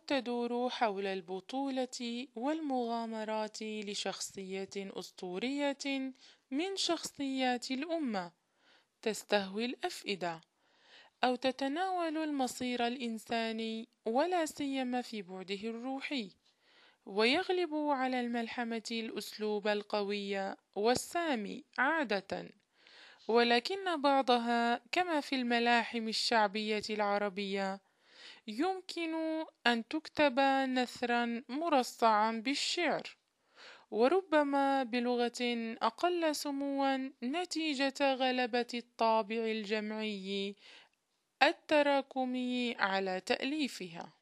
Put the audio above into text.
تدور حول البطولة والمغامرات لشخصية أسطورية من شخصيات الأمة تستهوي الأفئدة، أو تتناول المصير الإنساني ولا سيما في بعده الروحي، ويغلب على الملحمة الأسلوب القوي والسامي عادة، ولكن بعضها كما في الملاحم الشعبية العربية يمكن أن تكتب نثرا مرصعا بالشعر، وربما بلغة أقل سموا نتيجة غلبة الطابع الجمعي التراكمي على تأليفها.